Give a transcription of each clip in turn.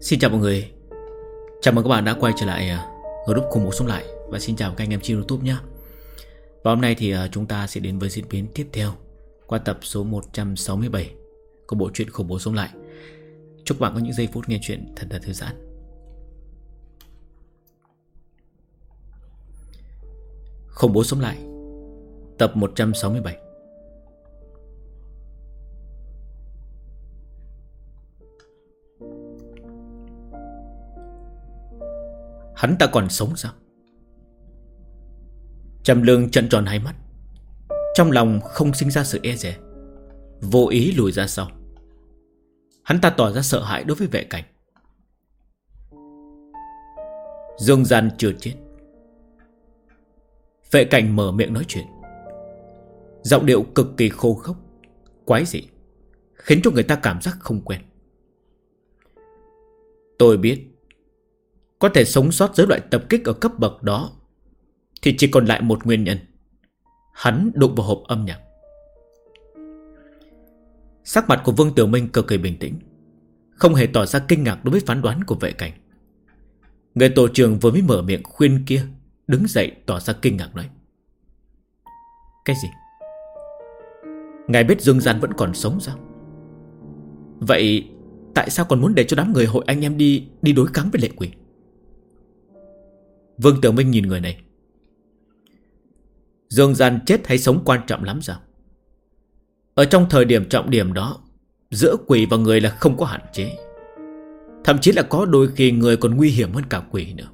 Xin chào mọi người. Chào mừng các bạn đã quay trở lại group Khủng Bố Sống Lại. Và xin chào các anh em trên YouTube nhé. Và hôm nay thì chúng ta sẽ đến với diễn biến tiếp theo qua tập số 167 của bộ truyện Khủng Bố Sống Lại. Chúc bạn có những giây phút nghe chuyện thật là thư giãn. Khủng Bố Sống Lại tập 167. Hắn ta còn sống sao? Trầm Lương trợn tròn hai mắt, trong lòng không sinh ra sự e dè, vô ý lùi ra sau. Hắn ta tỏ ra sợ hãi đối với Vệ Cảnh. Dương Gian chưa chết. Vệ Cảnh mở miệng nói chuyện, giọng điệu cực kỳ khô khốc, quái dị, khiến cho người ta cảm giác không quen. Tôi biết, có thể sống sót dưới loại tập kích ở cấp bậc đó thì chỉ còn lại một nguyên nhân: hắn đụng vào hộp âm nhạc. Sắc mặt của Vương Tiểu Minh cực kỳ bình tĩnh, không hề tỏ ra kinh ngạc đối với phán đoán của Vệ Cảnh. Người tổ trưởng vừa mới mở miệng khuyên kia đứng dậy tỏ ra kinh ngạc nói: Cái gì? Ngài biết Dương Gian vẫn còn sống sao? Vậy tại sao còn muốn để cho đám người hội anh em đi đối kháng với lệ quỷ? Vương Tiểu Minh nhìn người này. Dương Gian chết hay sống quan trọng lắm sao? Ở trong thời điểm trọng điểm đó, giữa quỷ và người là không có hạn chế. Thậm chí là có đôi khi người còn nguy hiểm hơn cả quỷ nữa.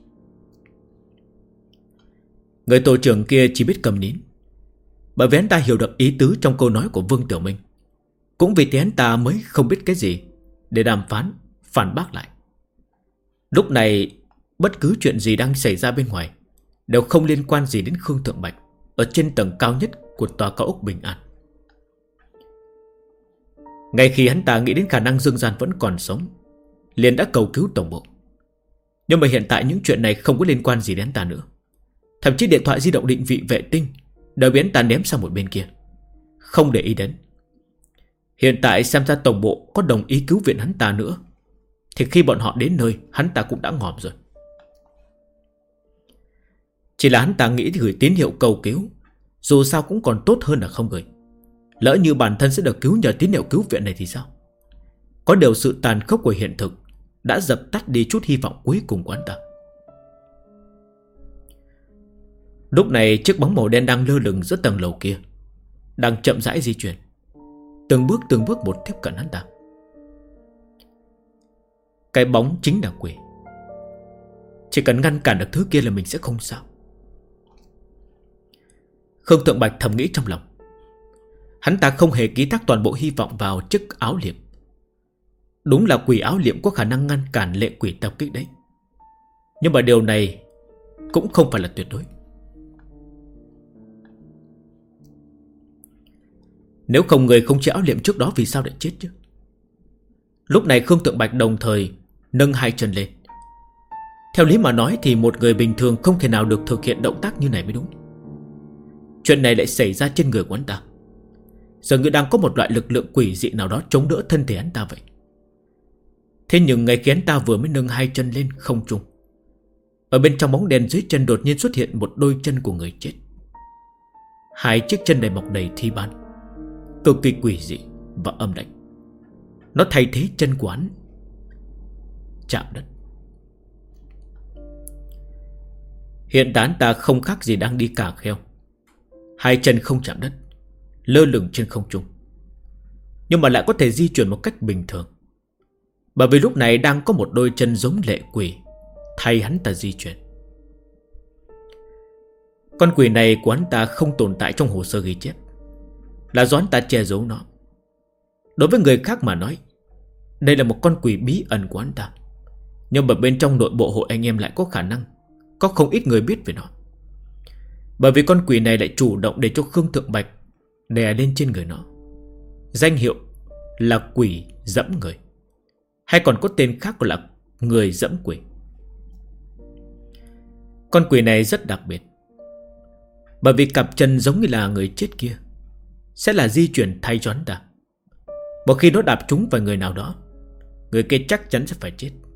Người tổ trưởng kia chỉ biết cầm nín, bởi vì hắn ta hiểu được ý tứ trong câu nói của Vương Tiểu Minh. Cũng vì thế hắn ta mới không biết cái gì để đàm phán, phản bác lại. Lúc này bất cứ chuyện gì đang xảy ra bên ngoài đều không liên quan gì đến Khương Thượng Bạch ở trên tầng cao nhất của tòa cao ốc Bình An. Ngay khi hắn ta nghĩ đến khả năng Dương Gian vẫn còn sống, liền đã cầu cứu tổng bộ. Nhưng mà hiện tại những chuyện này không có liên quan gì đến hắn ta nữa. Thậm chí điện thoại di động định vị vệ tinh đều bị hắn ta ném sang một bên kia, không để ý đến. Hiện tại xem ra tổng bộ có đồng ý cứu viện hắn ta nữa, thì khi bọn họ đến nơi, hắn ta cũng đã ngòm rồi. Chỉ là hắn ta nghĩ thì gửi tín hiệu cầu cứu, dù sao cũng còn tốt hơn là không gửi. Lỡ như bản thân sẽ được cứu nhờ tín hiệu cứu viện này thì sao? Có điều sự tàn khốc của hiện thực đã dập tắt đi chút hy vọng cuối cùng của hắn ta. Lúc này chiếc bóng màu đen đang lơ lửng giữa tầng lầu kia, đang chậm rãi di chuyển, từng bước một tiếp cận hắn ta. Cái bóng chính là quỷ. Chỉ cần ngăn cản được thứ kia là mình sẽ không sao. Khương Thượng Bạch thầm nghĩ trong lòng. Hắn ta không hề ký thác toàn bộ hy vọng vào chiếc áo liệm. Đúng là quỷ áo liệm có khả năng ngăn cản lệ quỷ tập kích đấy, nhưng mà điều này cũng không phải là tuyệt đối. Nếu không người không chế áo liệm trước đó vì sao lại chết chứ? Lúc này Khương Thượng Bạch đồng thời nâng hai chân lên. Theo lý mà nói thì một người bình thường không thể nào được thực hiện động tác như này mới đúng. Chuyện này lại xảy ra trên người của hắn ta. Dường như đang có một loại lực lượng quỷ dị nào đó chống đỡ thân thể hắn ta vậy. Thế nhưng ngay khi hắn ta vừa mới nâng hai chân lên không trung, ở bên trong bóng đèn dưới chân đột nhiên xuất hiện một đôi chân của người chết. Hai chiếc chân này mọc đầy thi ban, cực kỳ quỷ dị và âm độc. Nó thay thế chân của hắn chạm đất. Hiện tại hắn ta không khác gì đang đi cà kheo, hai chân không chạm đất, lơ lửng trên không trung, nhưng mà lại có thể di chuyển một cách bình thường, bởi vì lúc này đang có một đôi chân giống lệ quỷ thay hắn ta di chuyển. Con quỷ này của hắn ta không tồn tại trong hồ sơ ghi chép, là do hắn ta che giấu nó. Đối với người khác mà nói, đây là một con quỷ bí ẩn của hắn ta, nhưng mà bên trong nội bộ hội anh em lại có khả năng có không ít người biết về nó. Bởi vì con quỷ này lại chủ động để cho Khương Thượng Bạch đè lên trên người nó. Danh hiệu là quỷ dẫm người, hay còn có tên khác gọi là người dẫm quỷ. Con quỷ này rất đặc biệt, bởi vì cặp chân giống như là người chết kia sẽ là di chuyển thay cho hắn ta. Một khi nó đạp trúng vào người nào đó, người kia chắc chắn sẽ phải chết.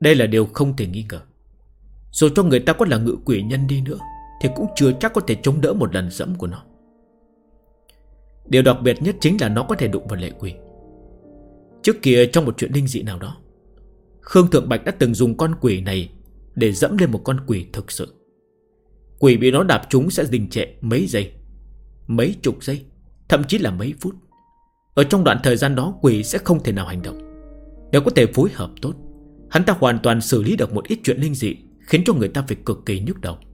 Đây là điều không thể nghi ngờ. Dù cho người ta có là ngự quỷ nhân đi nữa thì cũng chưa chắc có thể chống đỡ một lần dẫm của nó. Điều đặc biệt nhất chính là nó có thể đụng vào lệ quỷ. Trước kia trong một chuyện linh dị nào đó, Khương Thượng Bạch đã từng dùng con quỷ này để dẫm lên một con quỷ thực sự. Quỷ bị nó đạp trúng sẽ đình trệ mấy giây, mấy chục giây, thậm chí là mấy phút. Ở trong đoạn thời gian đó quỷ sẽ không thể nào hành động. Nếu có thể phối hợp tốt, hắn ta hoàn toàn xử lý được một ít chuyện linh dị, khiến cho người ta phải cực kỳ nhức đầu.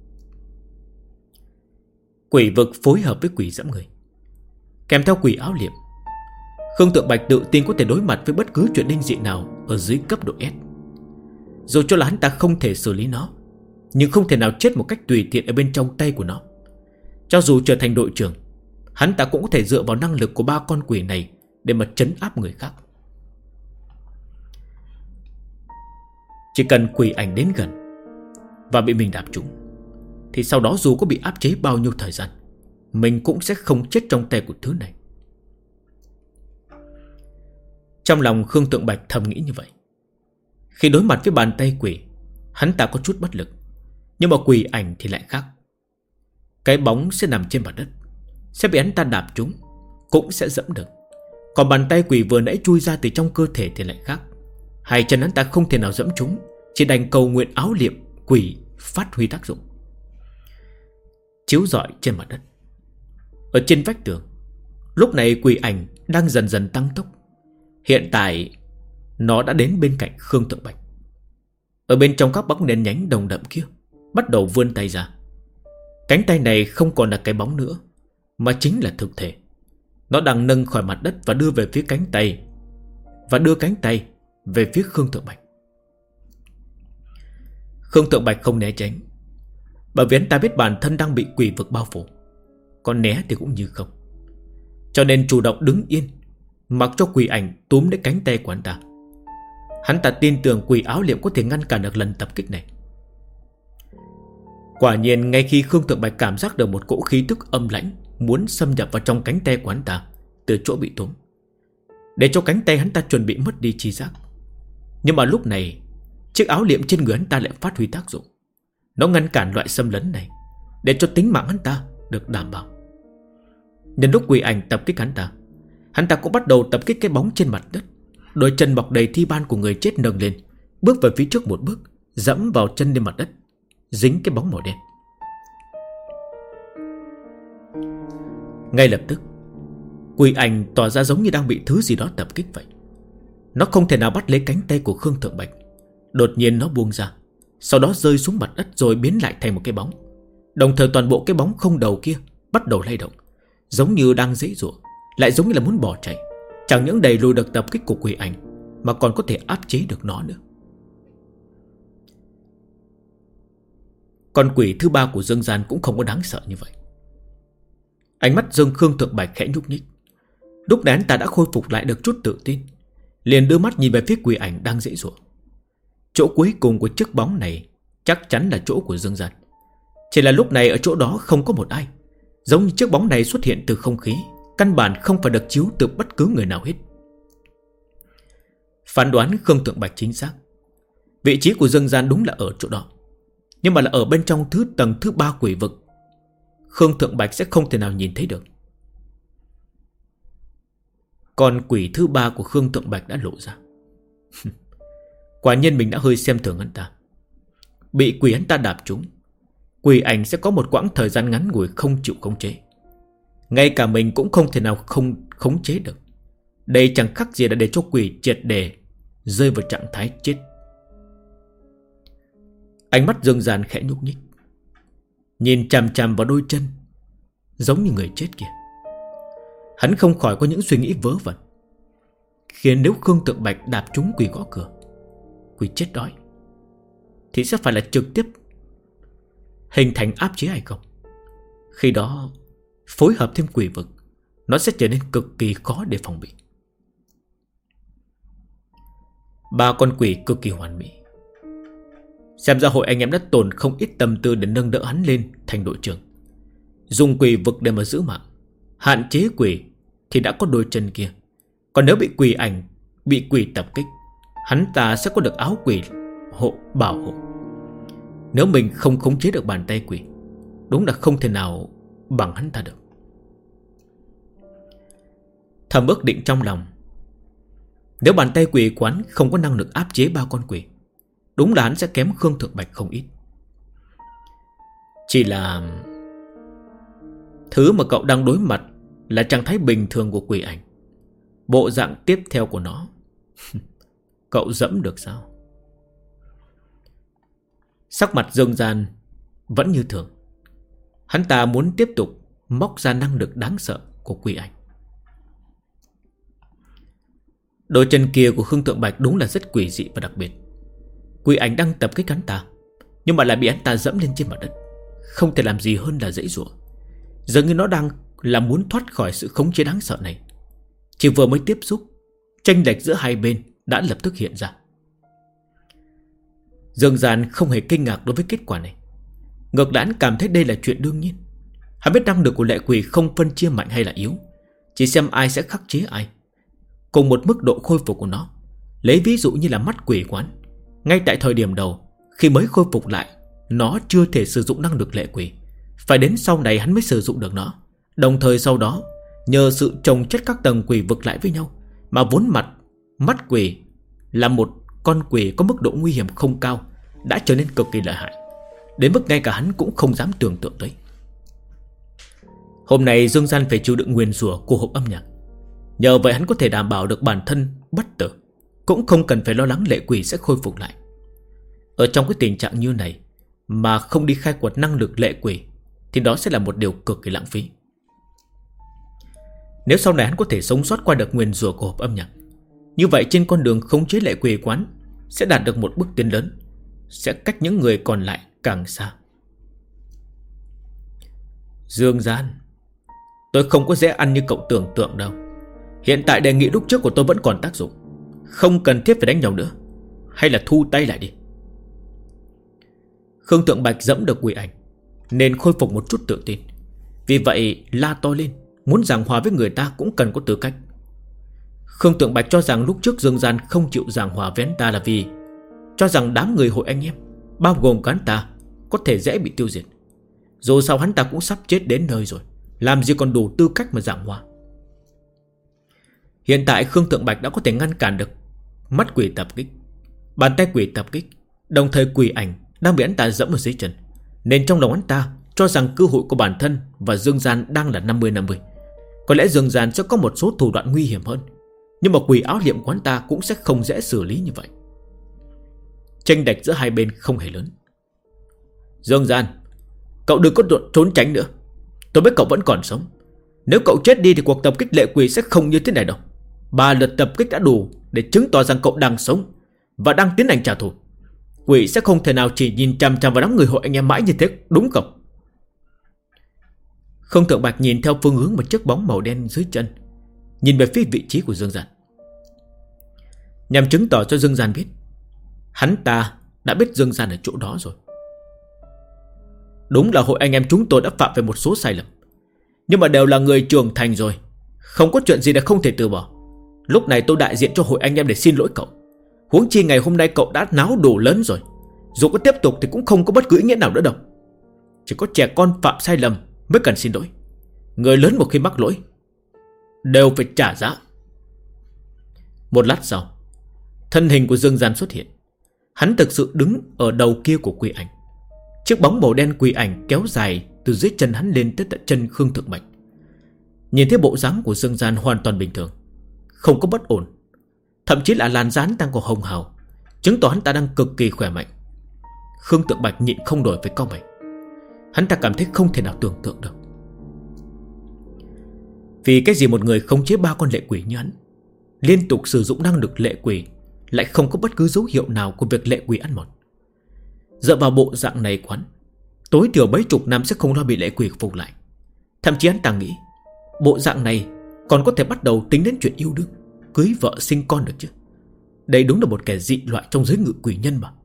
Quỷ vực phối hợp với quỷ dẫm người, kèm theo quỷ áo liệm, Khương Thượng Bạch tự tin có thể đối mặt với bất cứ chuyện linh dị nào ở dưới cấp độ S. Dù cho là hắn ta không thể xử lý nó, nhưng không thể nào chết một cách tùy tiện ở bên trong tay của nó. Cho dù trở thành đội trưởng, hắn ta cũng có thể dựa vào năng lực của 3 con quỷ này để mà trấn áp người khác. Chỉ cần quỷ ảnh đến gần và bị mình đạp trúng, thì sau đó dù có bị áp chế bao nhiêu thời gian, mình cũng sẽ không chết trong tay của thứ này. Trong lòng Khương Tượng Bạch thầm nghĩ như vậy. Khi đối mặt với bàn tay quỷ, hắn ta có chút bất lực. Nhưng mà quỷ ảnh thì lại khác. Cái bóng sẽ nằm trên mặt đất, sẽ bị hắn ta đạp trúng, cũng sẽ dẫm được. Còn bàn tay quỷ vừa nãy chui ra từ trong cơ thể thì lại khác. Hai chân hắn ta không thể nào dẫm trúng, chỉ đành cầu nguyện áo liệm quỷ phát huy tác dụng. Chiếu rọi trên mặt đất, ở trên vách tường, lúc này quỷ ảnh đang dần dần tăng tốc. Hiện tại nó đã đến bên cạnh Khương Tượng Bạch. Ở bên trong các bóng đèn nhánh đồng đậm kia bắt đầu vươn tay ra. Cánh tay này không còn là cái bóng nữa, mà chính là thực thể. Nó đang nâng khỏi mặt đất và đưa về phía cánh tay, và đưa cánh tay về phía Khương Tượng Bạch. Khương Tượng Bạch không né tránh, bởi vì hắn ta biết bản thân đang bị quỷ vực bao phủ, còn né thì cũng như không. Cho nên chủ động đứng yên, mặc cho quỷ ảnh túm lấy cánh tay của hắn ta. Hắn ta tin tưởng quỷ áo liệm có thể ngăn cản được lần tập kích này. Quả nhiên ngay khi Khương Tượng Bạch cảm giác được một cỗ khí tức âm lãnh muốn xâm nhập vào trong cánh tay của hắn ta từ chỗ bị túm, để cho cánh tay hắn ta chuẩn bị mất đi chi giác. Nhưng mà lúc này chiếc áo liệm trên người hắn ta lại phát huy tác dụng. Nó ngăn cản loại xâm lấn này, để cho tính mạng hắn ta được đảm bảo. Nhân lúc quỷ ảnh tập kích hắn ta cũng bắt đầu tập kích cái bóng trên mặt đất. Đôi chân bọc đầy thi ban của người chết nâng lên, bước về phía trước một bước, dẫm vào chân lên mặt đất, dính cái bóng màu đen. Ngay lập tức, quỷ ảnh tỏ ra giống như đang bị thứ gì đó tập kích vậy. Nó không thể nào bắt lấy cánh tay của Khương Thượng Bạch. Đột nhiên nó buông ra, sau đó rơi xuống mặt đất rồi biến lại thành một cái bóng. Đồng thời toàn bộ cái bóng không đầu kia bắt đầu lay động, giống như đang giãy giụa, lại giống như là muốn bỏ chạy. Chẳng những đẩy lùi được tập kích của quỷ ảnh, mà còn có thể áp chế được nó nữa. Con quỷ thứ 3 của Dương Gian cũng không có đáng sợ như vậy. Ánh mắt Dương Khương Thượng Bạch khẽ nhúc nhích. Lúc này hắn ta đã khôi phục lại được chút tự tin, liền đưa mắt nhìn về phía quỷ ảnh đang giãy giụa. Chỗ cuối cùng của chiếc bóng này chắc chắn là chỗ của Dương Gian. Chỉ là lúc này ở chỗ đó không có một ai, giống như chiếc bóng này xuất hiện từ không khí, căn bản không phải được chiếu từ bất cứ người nào hết. Phán đoán Khương Thượng Bạch chính xác. Vị trí của Dương Gian đúng là ở chỗ đó, nhưng mà là ở bên trong tầng thứ 3 quỷ vực. Khương Thượng Bạch sẽ không thể nào nhìn thấy được. Còn quỷ thứ 3 của Khương Thượng Bạch đã lộ ra. Quả nhiên mình đã hơi xem thường hắn ta. Bị quỷ hắn ta đạp trúng, quỷ ảnh sẽ có một quãng thời gian ngắn ngủi không chịu khống chế. Ngay cả mình cũng không thể nào không khống chế được. Đây chẳng khác gì là để cho quỷ triệt để rơi vào trạng thái chết. Ánh mắt Dương Gian khẽ nhúc nhích, nhìn chằm chằm vào đôi chân giống như người chết kia. Hắn không khỏi có những suy nghĩ vớ vẩn, khiến nếu Khương Tượng Bạch đạp trúng quỷ gõ cửa, quỷ chết đói, thì sẽ phải là trực tiếp hình thành áp chế hay không. Khi đó phối hợp thêm quỷ vực, nó sẽ trở nên cực kỳ khó để phòng bị. 3 con quỷ cực kỳ hoàn mỹ. Xem ra hội anh em đã tốn không ít tâm tư để nâng đỡ hắn lên thành đội trưởng. Dùng quỷ vực để mà giữ mạng, hạn chế quỷ thì đã có đôi chân kia. Còn nếu bị quỷ ảnh, bị quỷ tập kích, hắn ta sẽ có được áo quỷ bảo hộ. Nếu mình không khống chế được bàn tay quỷ, đúng là không thể nào bằng hắn ta được. Thầm ước định trong lòng, nếu bàn tay quỷ quán không có năng lực áp chế 3 con quỷ, đúng là hắn sẽ kém Khương Thượng Bạch không ít. Chỉ là thứ mà cậu đang đối mặt là trạng thái bình thường của quỷ ảnh. Bộ dạng tiếp theo của nó cậu dẫm được sao? Sắc mặt Dương Gian vẫn như thường. Hắn ta muốn tiếp tục móc ra năng lực đáng sợ của quỷ ảnh. Đôi chân kia của Khương Thượng Bạch đúng là rất quỷ dị và đặc biệt. Quỷ ảnh đang tập kích hắn ta, nhưng mà lại bị hắn ta dẫm lên trên mặt đất, không thể làm gì hơn là giãy giụa. Dường như nó đang là muốn thoát khỏi sự khống chế đáng sợ này. Chỉ vừa mới tiếp xúc, chênh lệch giữa hai bên đã lập tức hiện ra. Dương Gian không hề kinh ngạc đối với kết quả này. Ngược lại, hắn cảm thấy đây là chuyện đương nhiên. Hắn biết năng lực của lệ quỷ không phân chia mạnh hay là yếu, chỉ xem ai sẽ khắc chế ai, cùng một mức độ khôi phục của nó. Lấy ví dụ như là mắt quỷ quán, ngay tại thời điểm đầu, khi mới khôi phục lại, nó chưa thể sử dụng năng lực lệ quỷ. Phải đến sau này hắn mới sử dụng được nó. Đồng thời sau đó, nhờ sự chồng chất các tầng quỷ vực lại với nhau, mà vốn mắt quỷ là một con quỷ có mức độ nguy hiểm không cao, đã trở nên cực kỳ lợi hại, đến mức ngay cả hắn cũng không dám tưởng tượng tới. Hôm nay Dương Gian phải chịu đựng nguyền rủa của hộp âm nhạc. Nhờ vậy hắn có thể đảm bảo được bản thân bất tử, cũng không cần phải lo lắng lệ quỷ sẽ khôi phục lại. Ở trong cái tình trạng như này mà không đi khai quật năng lực lệ quỷ, thì đó sẽ là một điều cực kỳ lãng phí. Nếu sau này hắn có thể sống sót qua được nguyền rủa của hộp âm nhạc, như vậy trên con đường khống chế lệ quỷ quán sẽ đạt được một bước tiến lớn, sẽ cách những người còn lại càng xa. Dương Gian, tôi không có dễ ăn như cậu tưởng tượng đâu. Hiện tại đề nghị lúc trước của tôi vẫn còn tác dụng, không cần thiết phải đánh nhau nữa. Hay là thu tay lại đi. Khương Thượng Bạch dẫm được quỷ ảnh nên khôi phục một chút tự tin. Vì vậy la to lên, muốn giảng hòa với người ta cũng cần có tư cách. Khương Thượng Bạch cho rằng lúc trước Dương Gian không chịu giảng hòa với hắn ta là vì cho rằng đám người hội anh em, bao gồm cả hắn ta, có thể dễ bị tiêu diệt. Dù sao hắn ta cũng sắp chết đến nơi rồi, làm gì còn đủ tư cách mà giảng hòa. Hiện tại Khương Thượng Bạch đã có thể ngăn cản được mắt quỷ tập kích, bàn tay quỷ tập kích, đồng thời quỷ ảnh đang bị hắn ta dẫm ở dưới chân, nên trong lòng hắn ta cho rằng cơ hội của bản thân và Dương Gian đang là 50-50. Có lẽ Dương Gian sẽ có một số thủ đoạn nguy hiểm hơn, nhưng mà quỷ áo liệm của hắn ta cũng sẽ không dễ xử lý như vậy. Chênh lệch giữa hai bên không hề lớn. Dương Gian, cậu đừng có trốn tránh nữa. Tôi biết cậu vẫn còn sống. Nếu cậu chết đi thì cuộc tập kích lệ quỷ sẽ không như thế này đâu. 3 lượt tập kích đã đủ để chứng tỏ rằng cậu đang sống và đang tiến hành trả thù. Quỷ sẽ không thể nào chỉ nhìn chằm chằm vào đám người hội anh em mãi như thế, đúng không? Khương Thượng Bạch nhìn theo phương hướng một chiếc bóng màu đen dưới chân, nhìn về phía vị trí của Dương Gian, nhằm chứng tỏ cho Dương Gian biết hắn ta đã biết Dương Gian ở chỗ đó rồi. Đúng là hội anh em chúng tôi đã phạm về một số sai lầm, nhưng mà đều là người trưởng thành rồi, không có chuyện gì là không thể từ bỏ. Lúc này tôi đại diện cho hội anh em để xin lỗi cậu. Huống chi ngày hôm nay cậu đã náo đủ lớn rồi, dù có tiếp tục thì cũng không có bất cứ ý nghĩa nào nữa đâu. Chỉ có trẻ con phạm sai lầm mới cần xin lỗi. Người lớn một khi mắc lỗi đều phải trả giá. Một lát sau, thân hình của Dương Gian xuất hiện. Hắn thực sự đứng ở đầu kia của quỷ ảnh. Chiếc bóng màu đen quỷ ảnh kéo dài từ dưới chân hắn lên tới tận chân Khương Thượng Bạch. Nhìn thấy bộ dáng của Dương Gian hoàn toàn bình thường, không có bất ổn, thậm chí là làn da đang còn hồng hào, chứng tỏ hắn ta đang cực kỳ khỏe mạnh. Khương Thượng Bạch nhịn không nổi với cau mày. Hắn ta cảm thấy không thể nào tưởng tượng được, vì cái gì một người khống chế 3 con lệ quỷ như hắn, liên tục sử dụng năng lực lệ quỷ, lại không có bất cứ dấu hiệu nào của việc lệ quỷ ăn mòn. Dựa vào bộ dạng này của hắn, tối thiểu mấy chục năm sẽ không lo bị lệ quỷ phục lại. Thậm chí hắn ta nghĩ bộ dạng này còn có thể bắt đầu tính đến chuyện yêu đương, cưới vợ sinh con được chứ. Đây đúng là một kẻ dị loại trong giới ngự quỷ nhân mà.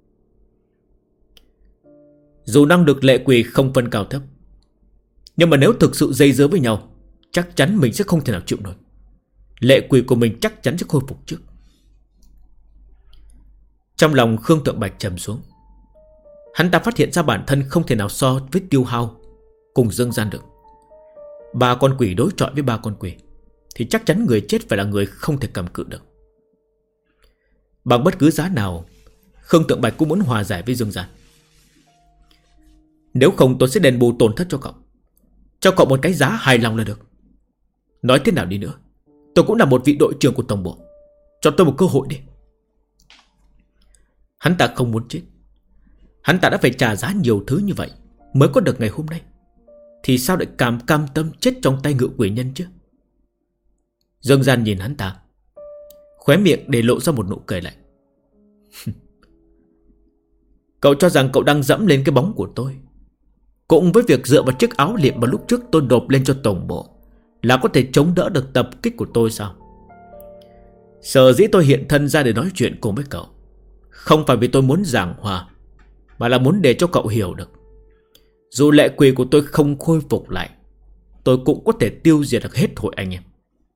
Dù năng lực lệ quỷ không phân cao thấp, nhưng mà nếu thực sự dây dưa với nhau, chắc chắn mình sẽ không thể nào chịu nổi. Lệ quỷ của mình chắc chắn sẽ khôi phục trước. Trong lòng Khương Thượng Bạch trầm xuống. Hắn ta phát hiện ra bản thân không thể nào so với Tiêu Hao cùng Dương Gian được. 3 con quỷ đối chọi với 3 con quỷ thì chắc chắn người chết phải là người không thể cầm cự được. Bằng bất cứ giá nào, Khương Thượng Bạch cũng muốn hòa giải với Dương Gian. Nếu không tôi sẽ đền bù tổn thất cho cậu, cho cậu một cái giá hài lòng là được. Nói thế nào đi nữa, tôi cũng là một vị đội trưởng của tổng bộ, cho tôi một cơ hội đi. Hắn ta không muốn chết. Hắn ta đã phải trả giá nhiều thứ như vậy mới có được ngày hôm nay, thì sao lại cam tâm chết trong tay ngự quỷ nhân chứ? Dương Gian nhìn hắn ta, khóe miệng để lộ ra một nụ cười lạnh. Cậu cho rằng cậu đang dẫm lên cái bóng của tôi, cũng với việc dựa vào chiếc áo liệm mà lúc trước tôi nộp lên cho tổng bộ, là có thể chống đỡ được tập kích của tôi sao? Sở dĩ tôi hiện thân ra để nói chuyện cùng với cậu, không phải vì tôi muốn giảng hòa, mà là muốn để cho cậu hiểu được, dù lệ quỷ của tôi không khôi phục lại, tôi cũng có thể tiêu diệt được hết hội anh em.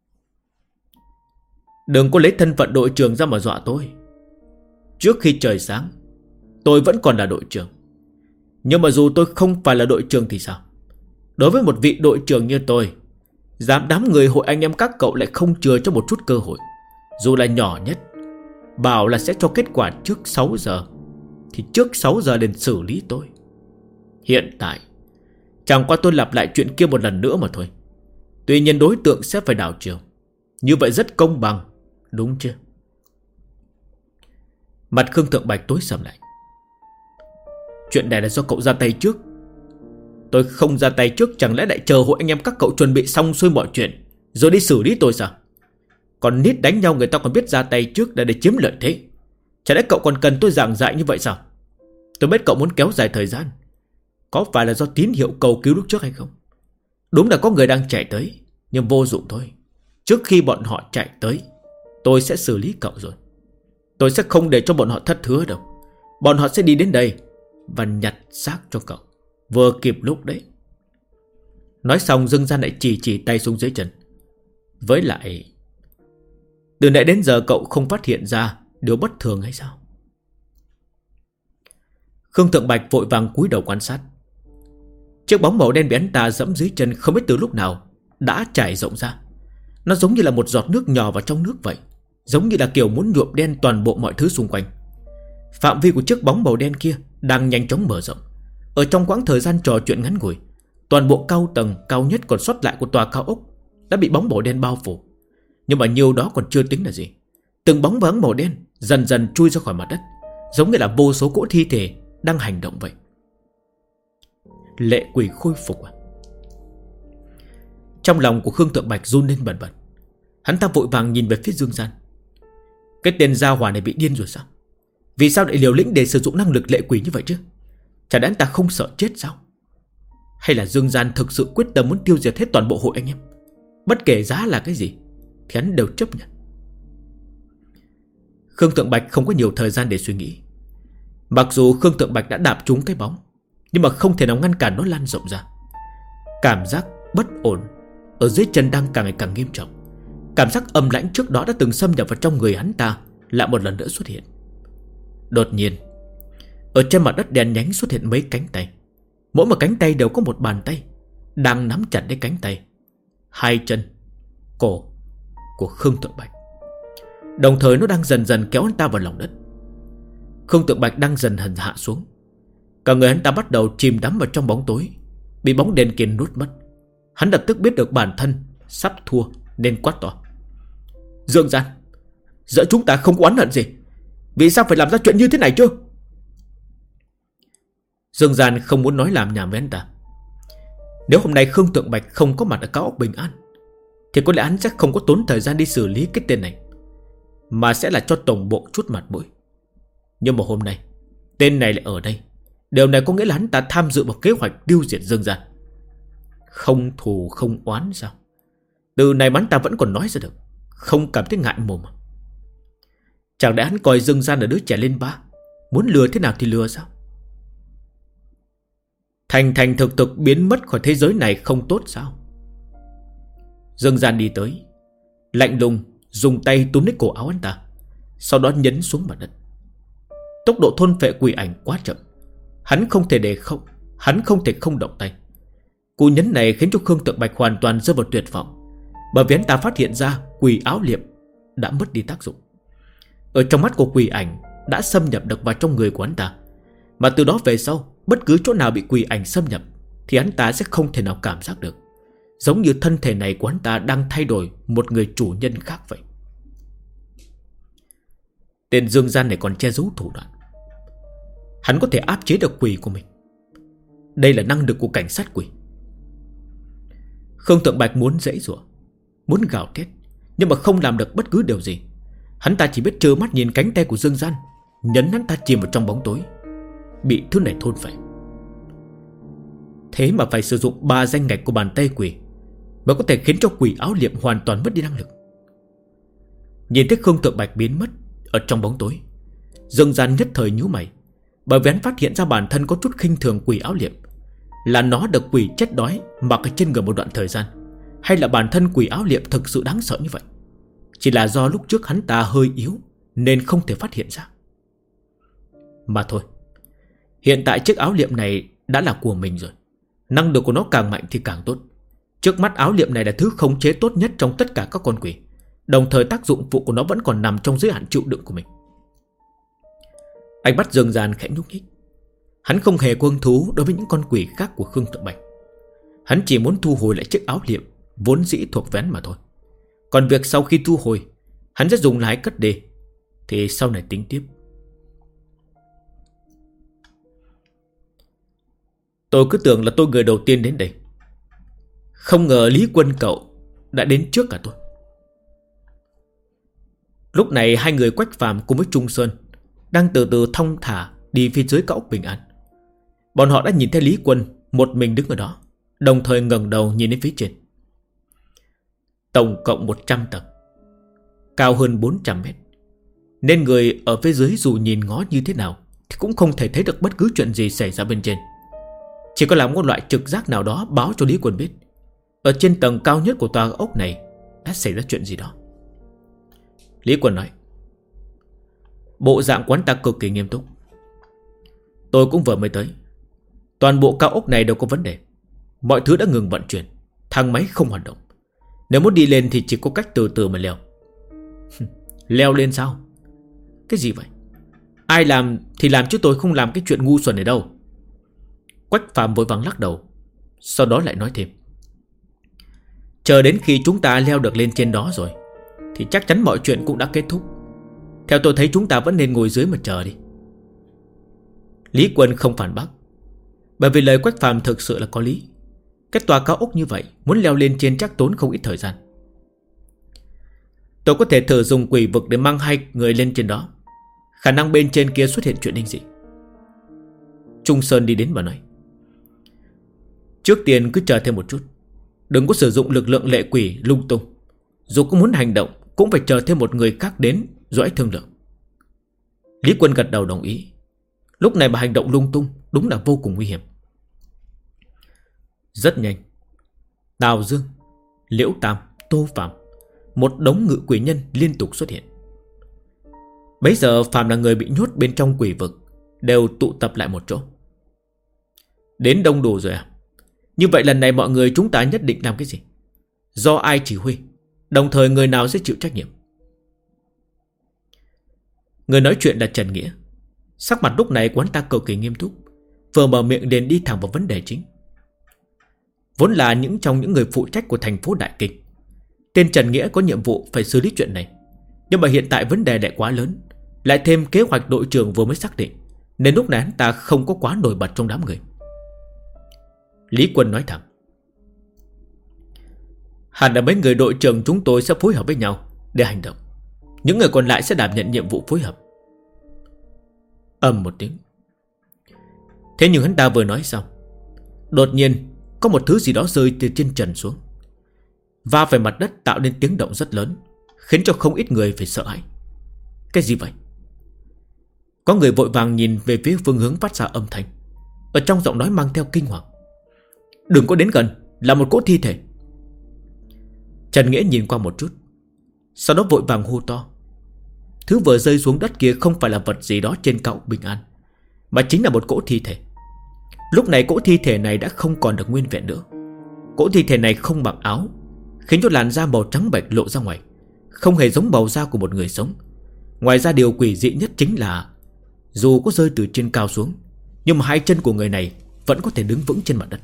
Đừng có lấy thân phận đội trưởng ra mà dọa tôi. Trước khi trời sáng, tôi vẫn còn là đội trưởng. Nhưng mà dù tôi không phải là đội trưởng thì sao? Đối với một vị đội trưởng như tôi, dám đám người hội anh em các cậu lại không chừa cho một chút cơ hội, dù là nhỏ nhất, bảo là sẽ cho kết quả trước 6 giờ, thì trước 6 giờ đến xử lý tôi. Hiện tại chẳng qua tôi lặp lại chuyện kia một lần nữa mà thôi. Tuy nhiên đối tượng sẽ phải đảo chiều. Như vậy rất công bằng, đúng chưa? Mặt Khương Thượng Bạch tối sầm lại. Chuyện này là do cậu ra tay trước. Tôi không ra tay trước, chẳng lẽ lại chờ hội anh em các cậu chuẩn bị xong xuôi mọi chuyện rồi đi xử lý tôi sao? Còn nít đánh nhau người ta còn biết ra tay trước để chiếm lợi thế. Chả lẽ cậu còn cần tôi giảng dạy như vậy sao? Tôi biết cậu muốn kéo dài thời gian, có phải là do tín hiệu cầu cứu lúc trước hay không? Đúng là có người đang chạy tới, nhưng vô dụng thôi. Trước khi bọn họ chạy tới, tôi sẽ xử lý cậu rồi. Tôi sẽ không để cho bọn họ thất hứa đâu. Bọn họ sẽ đi đến đây và nhặt xác cho cậu, vừa kịp lúc đấy. Nói xong Dương Gian lại chỉ tay xuống dưới chân. Với lại, từ nãy đến giờ cậu không phát hiện ra điều bất thường hay sao? Khương Thượng Bạch vội vàng cúi đầu quan sát. Chiếc bóng màu đen bị hắn ta dẫm dưới chân không biết từ lúc nào đã trải rộng ra. Nó giống như là một giọt nước nhỏ vào trong nước vậy, giống như là kiểu muốn nhuộm đen toàn bộ mọi thứ xung quanh. Phạm vi của chiếc bóng màu đen kia đang nhanh chóng mở rộng. Ở trong quãng thời gian trò chuyện ngắn ngủi, toàn bộ cao tầng cao nhất còn sót lại của tòa cao ốc đã bị bóng màu đen bao phủ. Nhưng mà nhiều đó còn chưa tính là gì. Từng bóng váng màu đen dần dần chui ra khỏi mặt đất, giống như là vô số cỗ thi thể đang hành động vậy. Lệ quỷ khôi phục à? Trong lòng của Khương Thượng Bạch run lên bần bật. Hắn ta vội vàng nhìn về phía Dương Gian. Cái tên gia hỏa này bị điên rồi sao? Vì sao lại liều lĩnh để sử dụng năng lực lệ quỷ như vậy chứ? Chả lẽ hắn ta không sợ chết sao? Hay là Dương Gian thực sự quyết tâm muốn tiêu diệt hết toàn bộ hội anh em? Bất kể giá là cái gì thì hắn đều chấp nhận. Khương Thượng Bạch không có nhiều thời gian để suy nghĩ. Mặc dù Khương Thượng Bạch đã đạp trúng cái bóng, nhưng mà không thể nào ngăn cản nó lan rộng ra. Cảm giác bất ổn ở dưới chân đang càng ngày càng nghiêm trọng. Cảm giác âm lãnh trước đó đã từng xâm nhập vào trong người hắn ta lại một lần nữa xuất hiện. Đột nhiên, ở trên mặt đất đen nhánh xuất hiện mấy cánh tay. Mỗi một cánh tay đều có một bàn tay đang nắm chặt lấy cánh tay, hai chân, cổ của Khương Thượng Bạch. Đồng thời nó đang dần dần kéo hắn ta vào lòng đất. Khương Thượng Bạch đang dần dần hạ xuống. Cả người hắn ta bắt đầu chìm đắm vào trong bóng tối, bị bóng đen kia nuốt mất. Hắn lập tức biết được bản thân sắp thua nên quát to. Dương Gian, giữa chúng ta không có oán hận gì, vì sao phải làm ra chuyện như thế này chứ? Dương Gian không muốn nói làm nhảm với hắn ta. Nếu hôm nay Khương Thượng Bạch không có mặt ở cao ốc Bình An, thì có lẽ hắn sẽ không có tốn thời gian đi xử lý cái tên này, mà sẽ là cho tổng bộ chút mặt mũi. Nhưng mà hôm nay tên này lại ở đây. Điều này có nghĩa là hắn ta tham dự vào kế hoạch tiêu diệt Dương Gian. Không thù không oán sao? Từ này mà hắn ta vẫn còn nói ra được, không cảm thấy ngại mồm à? Chẳng lẽ hắn coi Dương Gian là đứa trẻ lên ba, muốn lừa thế nào thì lừa sao? Thành thực biến mất khỏi thế giới này không tốt sao? Dương Gian đi tới, lạnh lùng dùng tay túm lấy cổ áo hắn ta, sau đó nhấn xuống mặt đất. Tốc độ thôn phệ quỷ ảnh quá chậm. Hắn không thể không động tay. Cú nhấn này khiến cho Khương Tượng Bạch hoàn toàn rơi vào tuyệt vọng, bởi vì hắn ta phát hiện ra quỷ áo liệm đã mất đi tác dụng. Ở trong mắt của quỷ ảnh đã xâm nhập được vào trong người của hắn ta, mà từ đó về sau, bất cứ chỗ nào bị quỷ ảnh xâm nhập thì hắn ta sẽ không thể nào cảm giác được, giống như thân thể này của hắn ta đang thay đổi một người chủ nhân khác vậy. Tên Dương Gian này còn che giấu thủ đoạn. Hắn có thể áp chế được quỷ của mình. Đây là năng lực của cảnh sát quỷ. Khương Thượng Bạch muốn giãy giụa, muốn gào thét, nhưng mà không làm được bất cứ điều gì. Hắn ta chỉ biết trơ mắt nhìn cánh tay của Dương Gian nhấn hắn ta chìm vào trong bóng tối, bị thứ này thôn phệ. Thế mà phải sử dụng 3 danh ngạch của bàn tay quỷ mới có thể khiến cho quỷ áo liệm hoàn toàn mất đi năng lực. Nhìn thấy Khương Thượng Bạch biến mất ở trong bóng tối, Dương Gian nhất thời nhíu mày, bởi vì hắn phát hiện ra bản thân có chút khinh thường quỷ áo liệm. Là nó được quỷ chết đói mặc ở trên người một đoạn thời gian, hay là bản thân quỷ áo liệm thực sự đáng sợ như vậy? Chỉ là do lúc trước hắn ta hơi yếu nên không thể phát hiện ra mà thôi. Hiện tại chiếc áo liệm này đã là của mình rồi, năng lực của nó càng mạnh thì càng tốt. Trước mắt áo liệm này là thứ khống chế tốt nhất trong tất cả các con quỷ, đồng thời tác dụng phụ của nó vẫn còn nằm trong giới hạn chịu đựng của mình. Ánh mắt Dương Gian khẽ nhúc nhích. Hắn không hề có hứng thú đối với những con quỷ khác của Khương Thượng Bạch. Hắn chỉ muốn thu hồi lại chiếc áo liệm vốn dĩ thuộc về hắn mà thôi. Còn việc sau khi thu hồi, hắn sẽ dùng lái cất đi thì sau này tính tiếp. Tôi cứ tưởng là tôi người đầu tiên đến đây, không ngờ Lý Quân cậu đã đến trước cả tôi. Lúc này hai người Quách Phàm cùng với Trung Sơn đang từ từ thong thả đi phía dưới cao ốc Bình An. Bọn họ đã nhìn thấy Lý Quân một mình đứng ở đó, đồng thời ngẩng đầu nhìn đến phía trên. Tổng cộng 100 tầng, cao hơn 400 mét, nên người ở phía dưới dù nhìn ngó như thế nào thì cũng không thể thấy được bất cứ chuyện gì xảy ra bên trên. Chỉ có làm một loại trực giác nào đó báo cho Lý Quân biết ở trên tầng cao nhất của tòa ốc này đã xảy ra chuyện gì đó. Lý Quân nói, bộ dạng quán ta cực kỳ nghiêm túc. Tôi cũng vừa mới tới. Toàn bộ cao ốc này đều có vấn đề. Mọi thứ đã ngừng vận chuyển, thang máy không hoạt động. Nếu muốn đi lên thì chỉ có cách từ từ mà leo. Leo lên sao? Cái gì vậy? Ai làm thì làm chứ tôi không làm cái chuyện ngu xuẩn này đâu. Quách Phàm vội vàng lắc đầu, sau đó lại nói thêm, chờ đến khi chúng ta leo được lên trên đó rồi thì chắc chắn mọi chuyện cũng đã kết thúc. Theo tôi thấy chúng ta vẫn nên ngồi dưới mà chờ đi. Lý Quân không phản bác, bởi vì lời Quách Phàm thực sự là có lý. Cái tòa cao ốc như vậy muốn leo lên trên chắc tốn không ít thời gian. Tôi có thể thử dùng quỷ vực để mang hai người lên trên đó. Khả năng bên trên kia xuất hiện chuyện linh dị. Trung Sơn đi đến và nói, trước tiên cứ chờ thêm một chút, đừng có sử dụng lực lượng lệ quỷ lung tung. Dù có muốn hành động cũng phải chờ thêm một người khác đến rồi thương lượng. Lý Quân gật đầu đồng ý. Lúc này mà hành động lung tung đúng là vô cùng nguy hiểm. Rất nhanh, Tào Dương, Liễu Tam, Tô Phạm, một đống ngự quỷ nhân liên tục xuất hiện. Bấy giờ Phạm là người bị nhốt bên trong quỷ vực đều tụ tập lại một chỗ. Đến đông đủ rồi à? Như vậy lần này mọi người chúng ta nhất định làm cái gì? Do ai chỉ huy? Đồng thời người nào sẽ chịu trách nhiệm? Người nói chuyện là Trần Nghĩa. Sắc mặt lúc này của hắn ta cực kỳ nghiêm túc, vừa mở miệng liền đi thẳng vào vấn đề chính. Vốn là trong những người phụ trách của thành phố Đại Kinh, tên Trần Nghĩa có nhiệm vụ phải xử lý chuyện này. Nhưng mà hiện tại vấn đề lại quá lớn, lại thêm kế hoạch đội trưởng vừa mới xác định, nên lúc này hắn ta không có quá nổi bật trong đám người. Lý Quân nói thẳng, hẳn là mấy người đội trưởng chúng tôi sẽ phối hợp với nhau để hành động. Những người còn lại sẽ đảm nhận nhiệm vụ phối hợp. Ầm một tiếng. Thế nhưng hắn ta vừa nói xong, đột nhiên có một thứ gì đó rơi từ trên trần xuống, va phải mặt đất tạo nên tiếng động rất lớn, khiến cho không ít người phải sợ hãi. Cái gì vậy? Có người vội vàng nhìn về phía phương hướng phát ra âm thanh, ở trong giọng nói mang theo kinh hoàng. Đừng có đến gần, là một cỗ thi thể. Trần Nghĩa nhìn qua một chút, sau đó vội vàng hô to, thứ vừa rơi xuống đất kia không phải là vật gì đó trên cao ốc Bình An, mà chính là một cỗ thi thể. Lúc này cỗ thi thể này đã không còn được nguyên vẹn nữa. Cỗ thi thể này không mặc áo, khiến cho làn da màu trắng bệch lộ ra ngoài, không hề giống màu da của một người sống. Ngoài ra điều quỷ dị nhất chính là dù có rơi từ trên cao xuống, nhưng mà hai chân của người này vẫn có thể đứng vững trên mặt đất.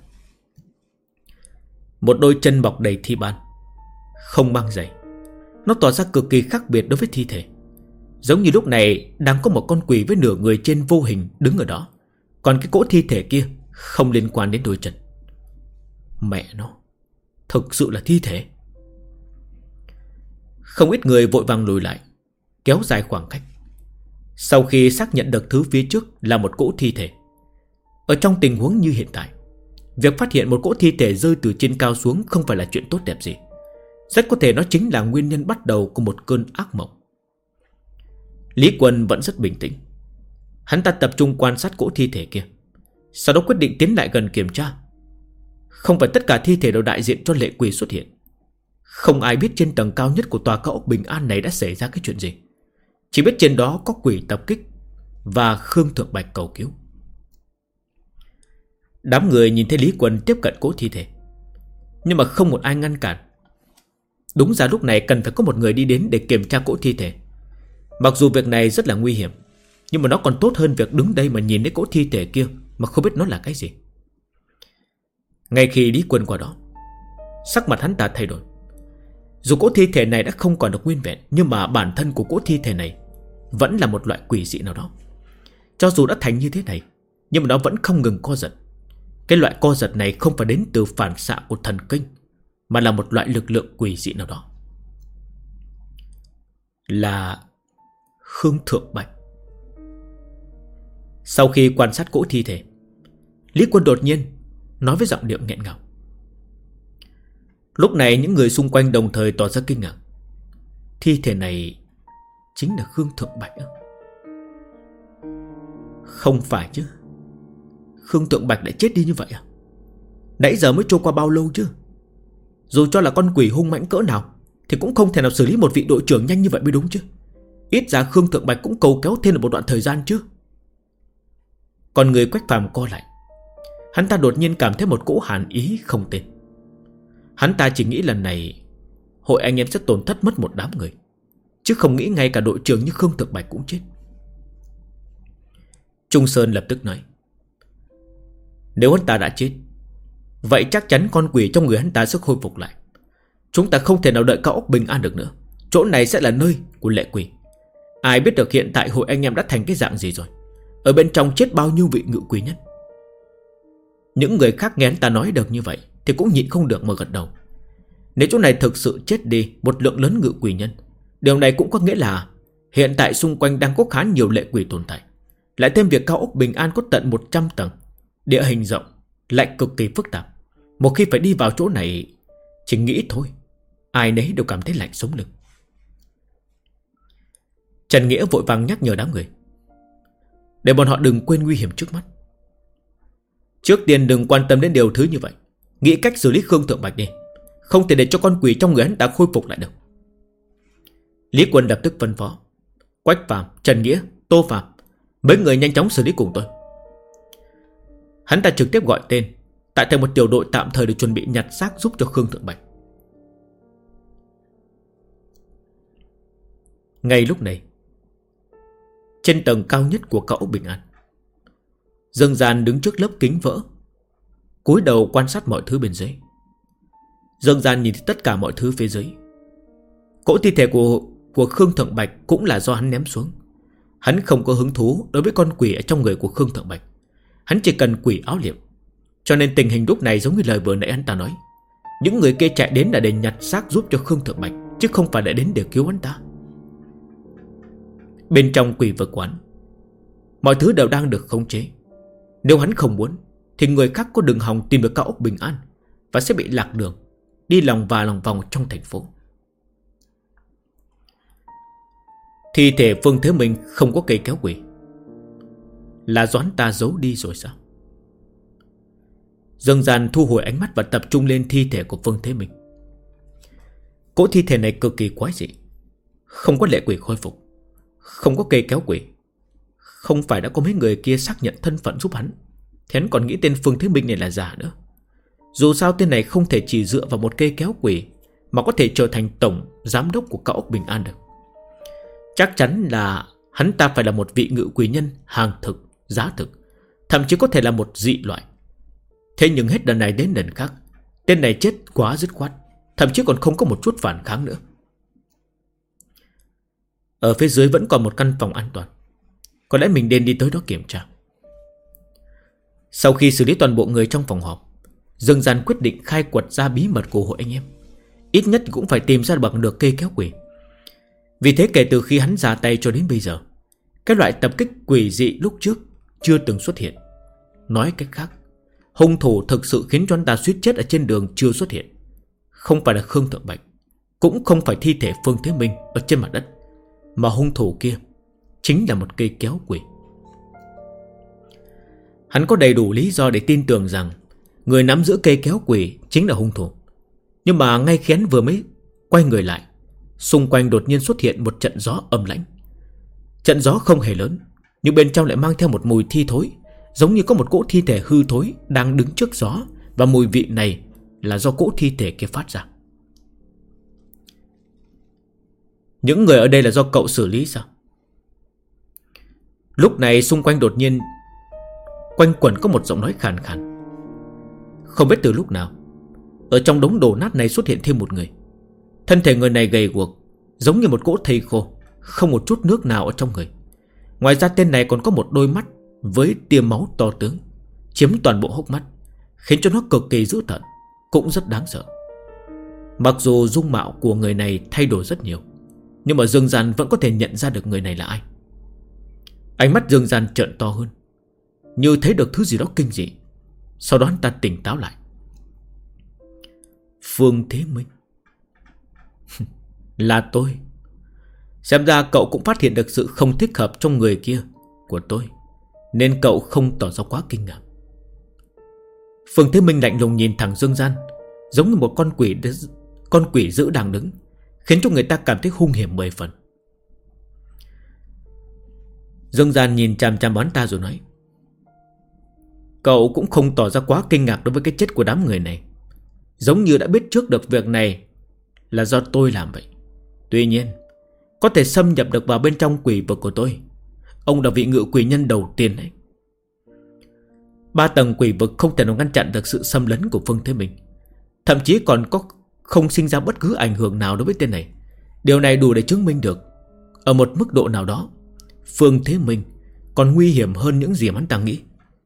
Một đôi chân mọc đầy thi ban, không mang giày. Nó tỏ ra cực kỳ khác biệt đối với thi thể. Giống như lúc này đang có một con quỷ với nửa người trên vô hình đứng ở đó, còn cái cỗ thi thể kia không liên quan đến đôi chân. Mẹ nó, thực sự là thi thể. Không ít người vội vàng lùi lại, kéo dài khoảng cách. Sau khi xác nhận được thứ phía trước là một cỗ thi thể, ở trong tình huống như hiện tại, việc phát hiện một cỗ thi thể rơi từ trên cao xuống không phải là chuyện tốt đẹp gì. Rất có thể nó chính là nguyên nhân bắt đầu của một cơn ác mộng. Lý Quân vẫn rất bình tĩnh. Hắn ta tập trung quan sát cỗ thi thể kia, sau đó quyết định tiến lại gần kiểm tra. Không phải tất cả thi thể đều đại diện cho lệ quỷ xuất hiện. Không ai biết trên tầng cao nhất của tòa cao ốc Bình An này đã xảy ra cái chuyện gì. Chỉ biết trên đó có quỷ tập kích và Khương Thượng Bạch cầu cứu. Đám người nhìn thấy Lý Quân tiếp cận cỗ thi thể, nhưng mà không một ai ngăn cản. Đúng ra lúc này cần phải có một người đi đến để kiểm tra cỗ thi thể. Mặc dù việc này rất là nguy hiểm, nhưng mà nó còn tốt hơn việc đứng đây mà nhìn thấy cỗ thi thể kia mà không biết nó là cái gì. Ngay khi Lý Quân qua đó, sắc mặt hắn ta thay đổi. Dù cỗ thi thể này đã không còn được nguyên vẹn, nhưng mà bản thân của cỗ thi thể này vẫn là một loại quỷ dị nào đó. Cho dù đã thành như thế này, nhưng mà nó vẫn không ngừng co giật. Cái loại co giật này không phải đến từ phản xạ của thần kinh, mà là một loại lực lượng quỷ dị nào đó. Là Khương Thượng Bạch. Sau khi quan sát cỗ thi thể, Lý Quân đột nhiên nói với giọng điệu nghẹn ngào. Lúc này những người xung quanh đồng thời tỏ ra kinh ngạc. Thi thể này chính là Khương Thượng Bạch ư? Không phải chứ. Khương Thượng Bạch đã chết đi như vậy à? Nãy giờ mới trôi qua bao lâu chứ? Dù cho là con quỷ hung mãnh cỡ nào thì cũng không thể nào xử lý một vị đội trưởng nhanh như vậy mới đúng chứ. Ít ra Khương Thượng Bạch cũng cầu kéo thêm được một đoạn thời gian chứ. Còn người Quách Phàm co lại. Hắn ta đột nhiên cảm thấy một cỗ hàn ý không tên. Hắn ta chỉ nghĩ lần này hội anh em sẽ tổn thất mất một đám người, chứ không nghĩ ngay cả đội trưởng như Khương Thượng Bạch cũng chết. Trung Sơn lập tức nói, nếu hắn ta đã chết, vậy chắc chắn con quỷ trong người hắn ta sẽ khôi phục lại. Chúng ta không thể nào đợi cao ốc Bình An được nữa. Chỗ này sẽ là nơi của lệ quỷ. Ai biết được hiện tại hội anh em đã thành cái dạng gì rồi. Ở bên trong chết bao nhiêu vị ngự quỷ nhân. Những người khác nghe hắn ta nói được như vậy thì cũng nhịn không được mà gật đầu. Nếu chỗ này thực sự chết đi một lượng lớn ngự quỷ nhân, điều này cũng có nghĩa là hiện tại xung quanh đang có khá nhiều lệ quỷ tồn tại. Lại thêm việc cao ốc Bình An có tận 100 tầng, địa hình rộng, lại cực kỳ phức tạp. Một khi phải đi vào chỗ này, chỉ nghĩ thôi, ai nấy đều cảm thấy lạnh sống lưng. Trần Nghĩa vội vàng nhắc nhở đám người, để bọn họ đừng quên nguy hiểm trước mắt. Trước tiên đừng quan tâm đến điều thứ như vậy, nghĩ cách xử lý Khương Thượng Bạch đi. Không thể để cho con quỷ trong người hắn ta khôi phục lại được. Lý Quân lập tức phân phó, Quách Phàm, Trần Nghĩa, Tô Phàm, mấy người nhanh chóng xử lý cùng tôi. Hắn ta trực tiếp gọi tên, tại thành một tiểu đội tạm thời để chuẩn bị nhặt xác giúp cho Khương Thượng Bạch. Ngay lúc này, trên tầng cao nhất của cao ốc Bình An, Dương Gian đứng trước lớp kính vỡ, cúi đầu quan sát mọi thứ bên dưới. Dương Gian nhìn thấy tất cả mọi thứ phía dưới. Cỗ thi thể của Khương Thượng Bạch cũng là do hắn ném xuống. Hắn không có hứng thú đối với con quỷ ở trong người của Khương Thượng Bạch. Hắn chỉ cần quỷ áo liệm. Cho nên tình hình lúc này giống như lời vừa nãy hắn ta nói, những người kia chạy đến là để nhặt xác giúp cho Khương Thượng Bạch, chứ không phải là đến để cứu hắn ta. Bên trong quỷ vực quán, mọi thứ đều đang được khống chế. Nếu hắn không muốn thì người khác có đường hòng tìm được cao ốc Bình An, và sẽ bị lạc đường, đi lòng vòng trong thành phố. Thi thể Phương Thế Minh không có cây kéo quỷ, là do hắn ta giấu đi rồi sao? Dương Gian thu hồi ánh mắt và tập trung lên thi thể của Phương Thế Minh. Cỗ thi thể này cực kỳ quái dị, không có lệ quỷ khôi phục, Không có cây kéo quỷ. Không phải đã có mấy người kia xác nhận thân phận giúp hắn, thì hắn còn nghĩ tên Phương Thế Minh này là giả nữa. Dù sao tên này không thể chỉ dựa vào một cây kéo quỷ mà có thể trở thành tổng giám đốc của cao ốc Bình An được. Chắc chắn là hắn ta phải là một vị ngự quỷ nhân hàng thực, giá thực, thậm chí có thể là một dị loại. Thế nhưng hết lần này đến lần khác, tên này chết quá dứt khoát, thậm chí còn không có một chút phản kháng nữa. Ở phía dưới vẫn còn một căn phòng an toàn, có lẽ mình nên đi tới đó kiểm tra. Sau khi xử lý toàn bộ người trong phòng họp, Dương Gian quyết định khai quật ra bí mật của hội anh em. Ít nhất cũng phải tìm ra bằng được cây kéo quỷ. Vì thế kể từ khi hắn ra tay cho đến bây giờ, cái loại tập kích quỷ dị lúc trước chưa từng xuất hiện. Nói cách khác, hung thủ thực sự khiến cho anh ta suýt chết ở trên đường chưa xuất hiện. Không phải là Khương Thượng Bạch, cũng không phải thi thể Phương Thế Minh ở trên mặt đất, mà hung thủ kia chính là một cây kéo quỷ. Hắn có đầy đủ lý do để tin tưởng rằng người nắm giữ cây kéo quỷ chính là hung thủ. Nhưng mà ngay khi hắn vừa mới quay người lại, xung quanh đột nhiên xuất hiện một trận gió âm lãnh. Trận gió không hề lớn, nhưng bên trong lại mang theo một mùi thi thối, giống như có một cỗ thi thể hư thối đang đứng trước gió. Và mùi vị này là do cỗ thi thể kia phát ra. Những người ở đây là do cậu xử lý sao? Lúc này xung quanh đột nhiên quanh quẩn có một giọng nói khàn khàn. Không biết từ lúc nào, ở trong đống đổ nát này xuất hiện thêm một người. Thân thể người này gầy guộc, giống như một cỗ thây khô, không một chút nước nào ở trong người. Ngoài ra tên này còn có một đôi mắt với tia máu to tướng, chiếm toàn bộ hốc mắt, khiến cho nó cực kỳ dữ tợn, cũng rất đáng sợ. Mặc dù dung mạo của người này thay đổi rất nhiều, nhưng mà Dương Gian vẫn có thể nhận ra được người này là ai. Ánh mắt Dương Gian trợn to hơn, như thấy được thứ gì đó kinh dị. Sau đó anh ta tỉnh táo lại. Phương Thế Minh. Là tôi. Xem ra cậu cũng phát hiện được sự không thích hợp trong người kia của tôi, nên cậu không tỏ ra quá kinh ngạc. Phương Thế Minh lạnh lùng nhìn thẳng Dương Gian, giống như một con quỷ dữ đang đứng, khiến cho người ta cảm thấy hung hiểm 10 phần. Dương Gian nhìn chằm chằm hắn ta rồi nói: Cậu cũng không tỏ ra quá kinh ngạc đối với cái chết của đám người này, giống như đã biết trước được việc này là do tôi làm vậy. Tuy nhiên, có thể xâm nhập được vào bên trong quỷ vực của tôi, ông là vị ngự quỷ nhân đầu tiên đấy. 3 tầng quỷ vực không thể nào ngăn chặn được sự xâm lấn của Phương Thế Minh, thậm chí còn không sinh ra bất cứ ảnh hưởng nào đối với tên này. Điều này đủ để chứng minh được, ở một mức độ nào đó, Phương Thế Minh còn nguy hiểm hơn những gì hắn ta nghĩ.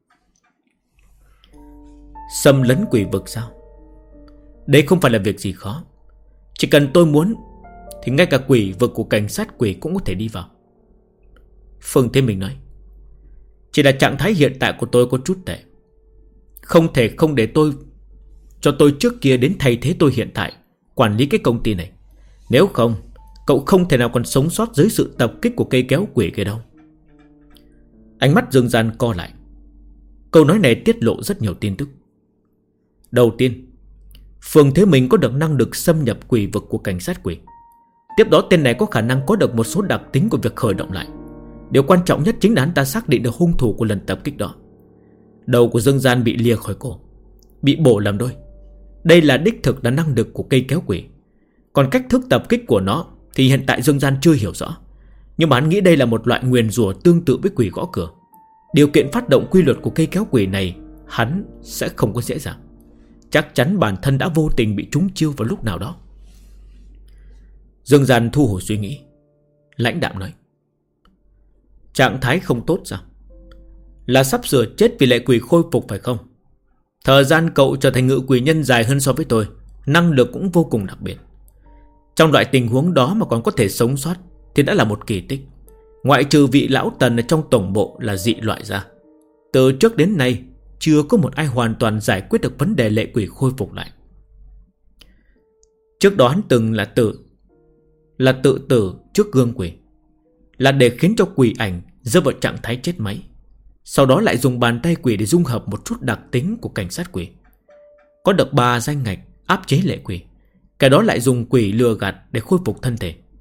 Xâm lấn quỷ vực sao? Đây không phải là việc gì khó. Chỉ cần tôi muốn thì ngay cả quỷ vực của cảnh sát quỷ cũng có thể đi vào. Phương Thế Minh nói: Chỉ là trạng thái hiện tại của tôi có chút tệ, không thể không để cho tôi trước kia đến thay thế tôi hiện tại quản lý cái công ty này. Nếu không, cậu không thể nào còn sống sót dưới sự tập kích của cây kéo quỷ kia đâu. Ánh mắt Dương Gian co lại. Câu nói này tiết lộ rất nhiều tin tức. Đầu tiên, Phương Thế Minh có được năng lực xâm nhập quỷ vực của cảnh sát quỷ. Tiếp đó tên này có khả năng có được một số đặc tính của việc khởi động lại. Điều quan trọng nhất chính là hắn ta xác định được hung thủ của lần tập kích đó. Đầu của Dương Gian bị lìa khỏi cổ, bị bổ làm đôi. Đây là đích thực là năng lực của cây kéo quỷ. Còn cách thức tập kích của nó thì hiện tại Dương Gian chưa hiểu rõ, nhưng mà hắn nghĩ đây là một loại nguyền rủa tương tự với quỷ gõ cửa. Điều kiện phát động quy luật của cây kéo quỷ này hắn sẽ không có dễ dàng. Chắc chắn bản thân đã vô tình bị trúng chiêu vào lúc nào đó. Dương Gian thu hồi suy nghĩ, lãnh đạm nói: Trạng thái không tốt sao? Là sắp sửa chết vì lệ quỷ khôi phục phải không? Thời gian cậu trở thành ngự quỷ nhân dài hơn so với tôi, năng lực cũng vô cùng đặc biệt. Trong loại tình huống đó mà còn có thể sống sót thì đã là một kỳ tích. Ngoại trừ vị lão Tần ở trong tổng bộ là dị loại ra, từ trước đến nay chưa có một ai hoàn toàn giải quyết được vấn đề lệ quỷ khôi phục lại. Trước đó hắn từng là tự tử trước gương quỷ, là để khiến cho quỷ ảnh rơi vào trạng thái chết máy. Sau đó lại dùng bàn tay quỷ để dung hợp một chút đặc tính của cảnh sát quỷ, có được 3 danh ngạch áp chế lệ quỷ. Cái đó lại dùng quỷ lừa gạt để khôi phục thân thể.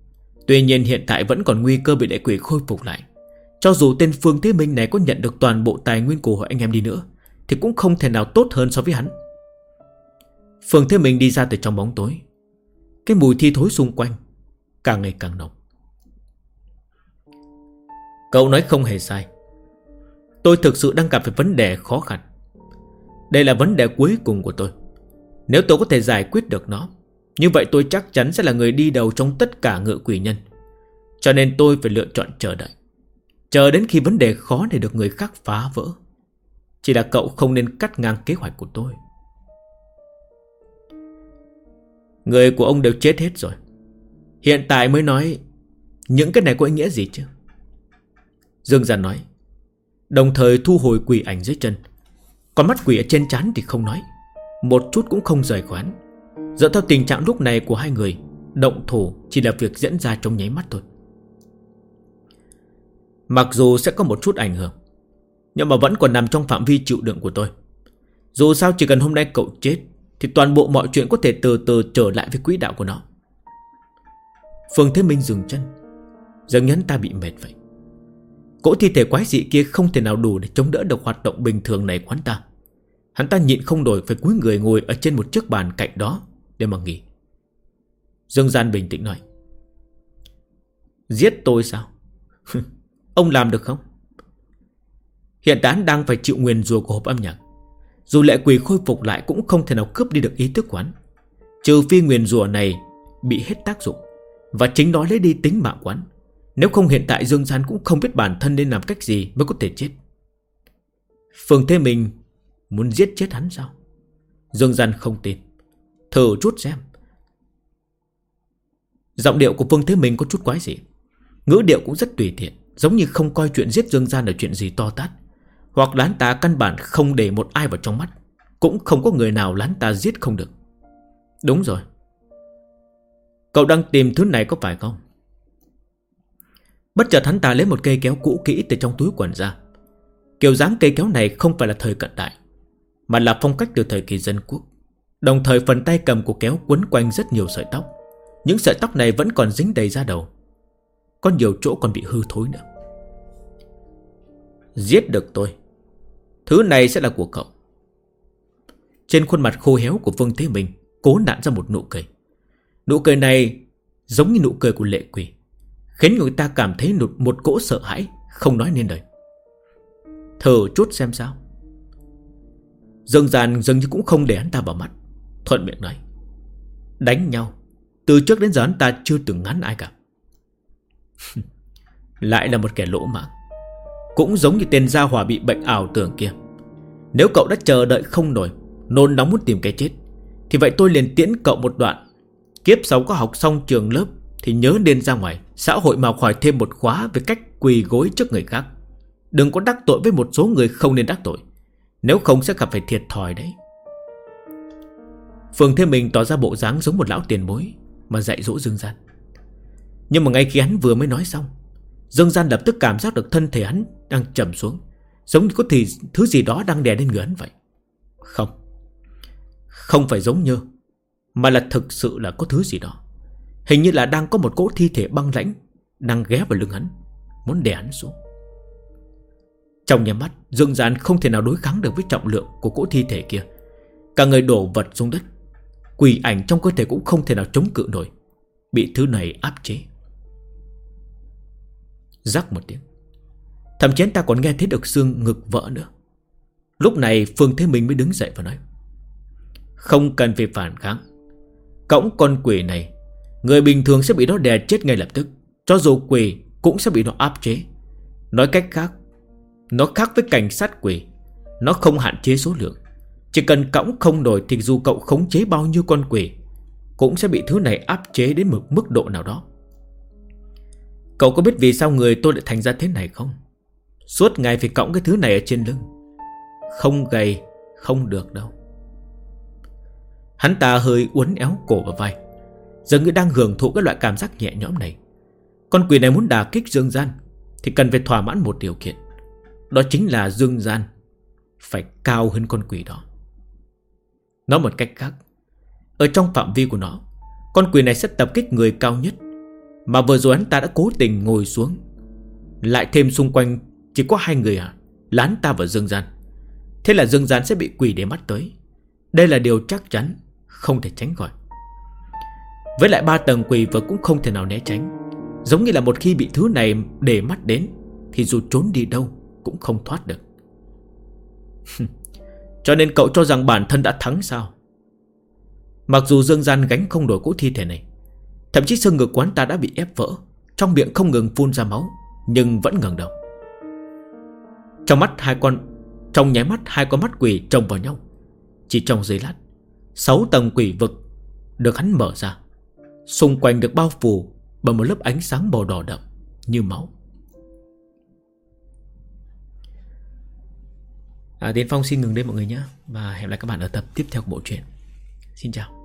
Tuy nhiên hiện tại vẫn còn nguy cơ bị lệ quỷ khôi phục lại. Cho dù tên Phương Thế Minh này có nhận được toàn bộ tài nguyên của hội anh em đi nữa thì cũng không thể nào tốt hơn so với hắn. Phương Thế Minh đi ra từ trong bóng tối. Cái mùi thi thối xung quanh càng ngày càng nồng. Cậu nói không hề sai. Tôi thực sự đang gặp phải vấn đề khó khăn. Đây là vấn đề cuối cùng của tôi. Nếu tôi có thể giải quyết được nó, như vậy tôi chắc chắn sẽ là người đi đầu trong tất cả ngự quỷ nhân. Cho nên tôi phải lựa chọn chờ đợi. Chờ đến khi vấn đề khó để được người khác phá vỡ. Chỉ là cậu không nên cắt ngang kế hoạch của tôi. Người của ông đều chết hết rồi. Hiện tại mới nói những cái này có ý nghĩa gì chứ? Dương Gian nói, đồng thời thu hồi quỷ ảnh dưới chân. Còn mắt quỷ ở trên trán thì không nói, một chút cũng không rời khỏi hắn. Dựa theo tình trạng lúc này của hai người, động thủ chỉ là việc diễn ra trong nháy mắt thôi. Mặc dù sẽ có một chút ảnh hưởng, nhưng mà vẫn còn nằm trong phạm vi chịu đựng của tôi. Dù sao chỉ cần hôm nay cậu chết thì toàn bộ mọi chuyện có thể từ từ trở lại với quỹ đạo của nó. Phương Thế Minh dừng chân, dường như hắn ta bị mệt vậy. Cỗ thi thể quái dị kia không thể nào đủ để chống đỡ được hoạt động bình thường này của hắn ta. Hắn ta nhịn không nổi phải cúi người ngồi ở trên một chiếc bàn cạnh đó để mà nghỉ. Dương Gian bình tĩnh nói, giết tôi sao? Ông làm được không? Hiện tại hắn đang phải chịu nguyền rủa của hộp âm nhạc. Dù lệ quỷ khôi phục lại cũng không thể nào cướp đi được ý thức của hắn, trừ phi nguyền rủa này bị hết tác dụng và chính nó lấy đi tính mạng của hắn. Nếu không hiện tại Dương Gian cũng không biết bản thân nên làm cách gì mới có thể chết. Phương Thế Minh muốn giết chết hắn sao? Dương Gian không tin. Thử chút xem. Giọng điệu của Phương Thế Minh có chút quái dị. Ngữ điệu cũng rất tùy tiện, giống như không coi chuyện giết Dương Gian là chuyện gì to tát. Hoặc là hắn ta căn bản không để một ai vào trong mắt, cũng không có người nào hắn ta giết không được. Đúng rồi, cậu đang tìm thứ này có phải không? Bất chợt hắn ta lấy một cây kéo cũ kỹ từ trong túi quần ra. Kiểu dáng cây kéo này không phải là thời cận đại, mà là phong cách từ thời kỳ dân quốc. Đồng thời phần tay cầm của kéo quấn quanh rất nhiều sợi tóc. Những sợi tóc này vẫn còn dính đầy da đầu, có nhiều chỗ còn bị hư thối nữa. Giết được tôi, thứ này sẽ là của cậu. Trên khuôn mặt khô héo của Phương Thế Minh cố nặn ra một nụ cười. Nụ cười này giống như nụ cười của lệ quỷ, khiến người ta cảm thấy một cỗ sợ hãi không nói nên lời. Thử chút xem sao. Dương Gian dường như cũng không để hắn ta vào mắt, thuận miệng nói, đánh nhau từ trước đến giờ hắn ta chưa từng ngán ai cả. Lại là một kẻ lỗ mãng, cũng giống như tên gia hỏa bị bệnh ảo tưởng kia. Nếu cậu đã chờ đợi không nổi, nôn nóng muốn tìm cái chết, thì vậy tôi liền tiễn cậu một đoạn. Kiếp sau có học xong trường lớp thì nhớ nên ra ngoài xã hội mà hỏi thêm một khóa về cách quỳ gối trước người khác. Đừng có đắc tội với một số người không nên đắc tội, nếu không sẽ gặp phải thiệt thòi đấy. Phương Thế Minh tỏ ra bộ dáng giống một lão tiền bối mà dạy dỗ Dương Gian. Nhưng mà ngay khi hắn vừa mới nói xong, Dương Gian lập tức cảm giác được thân thể hắn đang trầm xuống, giống như có thứ gì đó đang đè lên người hắn vậy. Không phải giống như, mà là thực sự là có thứ gì đó. Hình như là đang có một cỗ thi thể băng lãnh đang ghé vào lưng hắn, muốn đè hắn xuống. Trong nhà mắt, Dương Gian không thể nào đối kháng được với trọng lượng của cỗ thi thể kia. Cả người đổ vật xuống đất. Quỷ ảnh trong cơ thể cũng không thể nào chống cự nổi, bị thứ này áp chế. Rắc một tiếng, thậm chí ta còn nghe thấy được xương ngực vỡ nữa. Lúc này Phương Thế Minh mới đứng dậy và nói, không cần phải phản kháng. Cõng con quỷ này, người bình thường sẽ bị nó đè chết ngay lập tức. Cho dù quỷ cũng sẽ bị nó áp chế. Nói cách khác, nó khác với cảnh sát quỷ, nó không hạn chế số lượng. Chỉ cần cõng không nổi thì dù cậu khống chế bao nhiêu con quỷ cũng sẽ bị thứ này áp chế đến một mức độ nào đó. Cậu có biết vì sao người tôi lại thành ra thế này không? Suốt ngày phải cõng cái thứ này ở trên lưng, không gầy không được đâu. Hắn ta hơi uốn éo cổ và vai, dường như đang hưởng thụ cái loại cảm giác nhẹ nhõm này. Con quỷ này muốn đả kích Dương Gian thì cần phải thỏa mãn một điều kiện, đó chính là Dương Gian phải cao hơn con quỷ đó. Nói một cách khác, ở trong phạm vi của nó, con quỷ này sẽ tập kích người cao nhất. Mà vừa rồi hắn ta đã cố tình ngồi xuống, lại thêm xung quanh chỉ có 2 người là hắn ta và Dương Gian. Thế là Dương Gian sẽ bị quỷ để mắt tới. Đây là điều chắc chắn, không thể tránh khỏi. Với lại 3 tầng quỷ vực cũng không thể nào né tránh. Giống như là một khi bị thứ này để mắt đến thì dù trốn đi đâu cũng không thoát được. Cho nên cậu cho rằng bản thân đã thắng sao? Mặc dù Dương Gian gánh không nổi cỗ thi thể này, thậm chí xương ngực quán ta đã bị ép vỡ, trong miệng không ngừng phun ra máu, nhưng vẫn ngẩng đầu. Trong nháy mắt hai con mắt quỷ chồng vào nhau. Chỉ trong giây lát, 6 tầng quỷ vực được hắn mở ra, xung quanh được bao phủ bởi một lớp ánh sáng màu đỏ đậm như máu. Tiến Phong xin ngừng đây mọi người nhé, và hẹn gặp lại các bạn ở tập tiếp theo của bộ truyện. Xin chào.